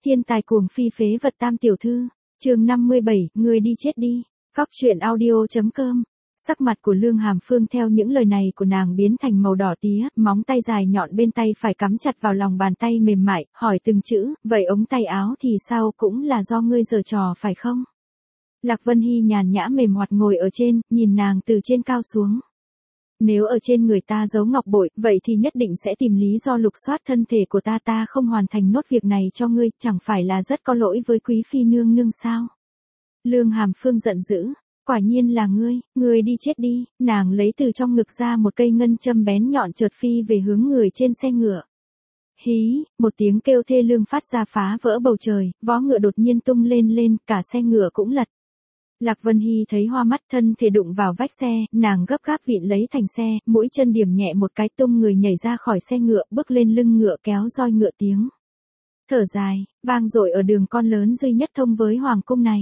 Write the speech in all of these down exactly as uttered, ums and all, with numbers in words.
Thiên tài cuồng phi phế vật tam tiểu thư. Chương năm mươi bảy, người đi chết đi. Góc truyện audio.com. Sắc mặt của Lương Hàm Phương theo những lời này của nàng biến thành màu đỏ tía, móng tay dài nhọn bên tay phải cắm chặt vào lòng bàn tay mềm mại, hỏi từng chữ, vậy ống tay áo thì sao, cũng là do ngươi giở trò phải không? Lạc Vân Hy nhàn nhã mềm hoạt ngồi ở trên, nhìn nàng từ trên cao xuống. Nếu ở trên người ta giấu ngọc bội, vậy thì nhất định sẽ tìm lý do lục soát thân thể của ta, ta không hoàn thành nốt việc này cho ngươi, chẳng phải là rất có lỗi với quý phi nương nương sao? Lương Hàm Phương giận dữ, quả nhiên là ngươi, ngươi đi chết đi. Nàng lấy từ trong ngực ra một cây ngân châm bén nhọn chợt phi về hướng người trên xe ngựa. Hí, một tiếng kêu thê lương phát ra phá vỡ bầu trời, vó ngựa đột nhiên tung lên lên, cả xe ngựa cũng lật. Lạc Vân Hy thấy hoa mắt, thân thể đụng vào vách xe, nàng gấp gáp vịn lấy thành xe, mũi chân điểm nhẹ một cái, tung người nhảy ra khỏi xe ngựa, bước lên lưng ngựa, kéo roi ngựa tiếng thở dài, vang dội ở đường con lớn duy nhất thông với hoàng cung này.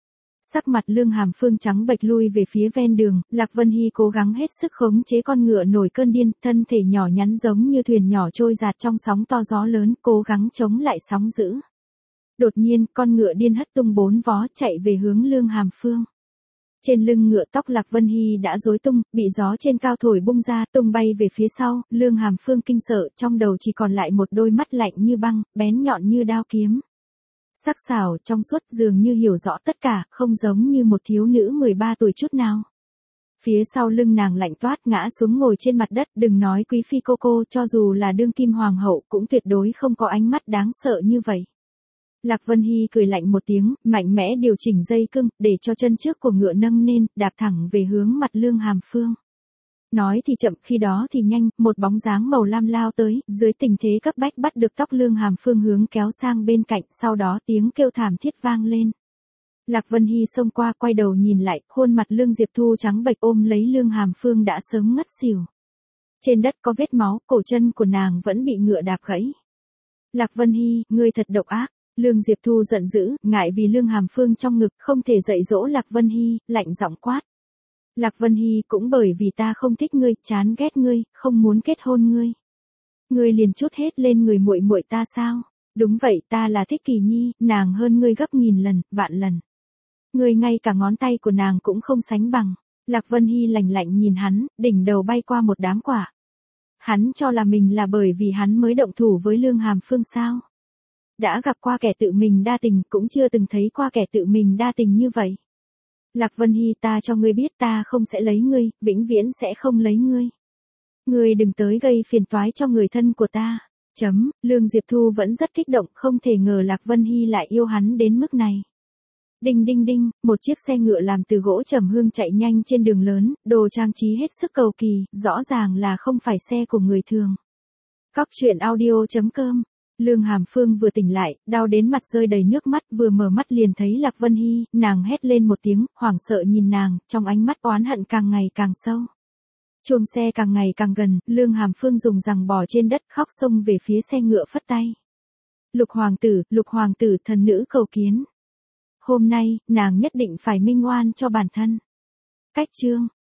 Sắc mặt Lương Hàm Phương trắng bệch lui về phía ven đường, Lạc Vân Hy cố gắng hết sức khống chế con ngựa nổi cơn điên, thân thể nhỏ nhắn giống như thuyền nhỏ trôi dạt trong sóng to gió lớn, cố gắng chống lại sóng dữ. Đột nhiên, con ngựa điên hất tung bốn vó chạy về hướng Lương Hàm Phương. Trên lưng ngựa tóc Lạc Vân Hy đã rối tung, bị gió trên cao thổi bung ra, tung bay về phía sau, Lương Hàm Phương kinh sợ, trong đầu chỉ còn lại một đôi mắt lạnh như băng, bén nhọn như đao kiếm. Sắc sảo, trong suốt, dường như hiểu rõ tất cả, không giống như một thiếu nữ mười ba tuổi chút nào. Phía sau lưng nàng lạnh toát, ngã xuống ngồi trên mặt đất, đừng nói quý phi cô cô, cho dù là đương kim hoàng hậu cũng tuyệt đối không có ánh mắt đáng sợ như vậy. Lạc Vân Hy cười lạnh một tiếng, mạnh mẽ điều chỉnh dây cương, để cho chân trước của ngựa nâng lên, đạp thẳng về hướng mặt Lương Hàm Phương. Nói thì chậm, khi đó thì nhanh, một bóng dáng màu lam lao tới, dưới tình thế cấp bách bắt được tóc Lương Hàm Phương hướng kéo sang bên cạnh, sau đó tiếng kêu thảm thiết vang lên. Lạc Vân Hy xông qua, quay đầu nhìn lại, khuôn mặt Lương Diệp Thu trắng bệch ôm lấy Lương Hàm Phương đã sớm ngất xỉu. Trên đất có vết máu, cổ chân của nàng vẫn bị ngựa đạp gãy. Lạc Vân Hy, ngươi thật độc ác. Lương Diệp Thu giận dữ, ngại vì Lương Hàm Phương trong ngực không thể dạy dỗ Lạc Vân Hy, lạnh giọng quát. Lạc Vân Hy, cũng bởi vì ta không thích ngươi, chán ghét ngươi, không muốn kết hôn ngươi. Ngươi liền trút hết lên người muội muội ta sao? Đúng vậy, ta là thích Kỳ Nhi, nàng hơn ngươi gấp nghìn lần, vạn lần. Ngươi ngay cả ngón tay của nàng cũng không sánh bằng. Lạc Vân Hy lạnh lạnh nhìn hắn, đỉnh đầu bay qua một đám quả. Hắn cho là mình là bởi vì hắn mới động thủ với Lương Hàm Phương sao? Đã gặp qua kẻ tự mình đa tình, cũng chưa từng thấy qua kẻ tự mình đa tình như vậy. Lạc Vân Hy, ta cho ngươi biết, ta không sẽ lấy ngươi, vĩnh viễn sẽ không lấy ngươi. Ngươi đừng tới gây phiền toái cho người thân của ta. Chấm, Lương Diệp Thu vẫn rất kích động, không thể ngờ Lạc Vân Hy lại yêu hắn đến mức này. Đinh đinh đinh, một chiếc xe ngựa làm từ gỗ trầm hương chạy nhanh trên đường lớn, đồ trang trí hết sức cầu kỳ, rõ ràng là không phải xe của người thường. Góc truyện audio.com. Lương Hàm Phương vừa tỉnh lại, đau đến mặt rơi đầy nước mắt, vừa mở mắt liền thấy Lạc Vân Hy, nàng hét lên một tiếng, hoảng sợ nhìn nàng, trong ánh mắt oán hận càng ngày càng sâu. Chuông xe càng ngày càng gần, Lương Hàm Phương dùng rằng bò trên đất khóc xông về phía xe ngựa phất tay. Lục hoàng tử, lục hoàng tử, thần nữ cầu kiến. Hôm nay, nàng nhất định phải minh oan cho bản thân. Cách chương.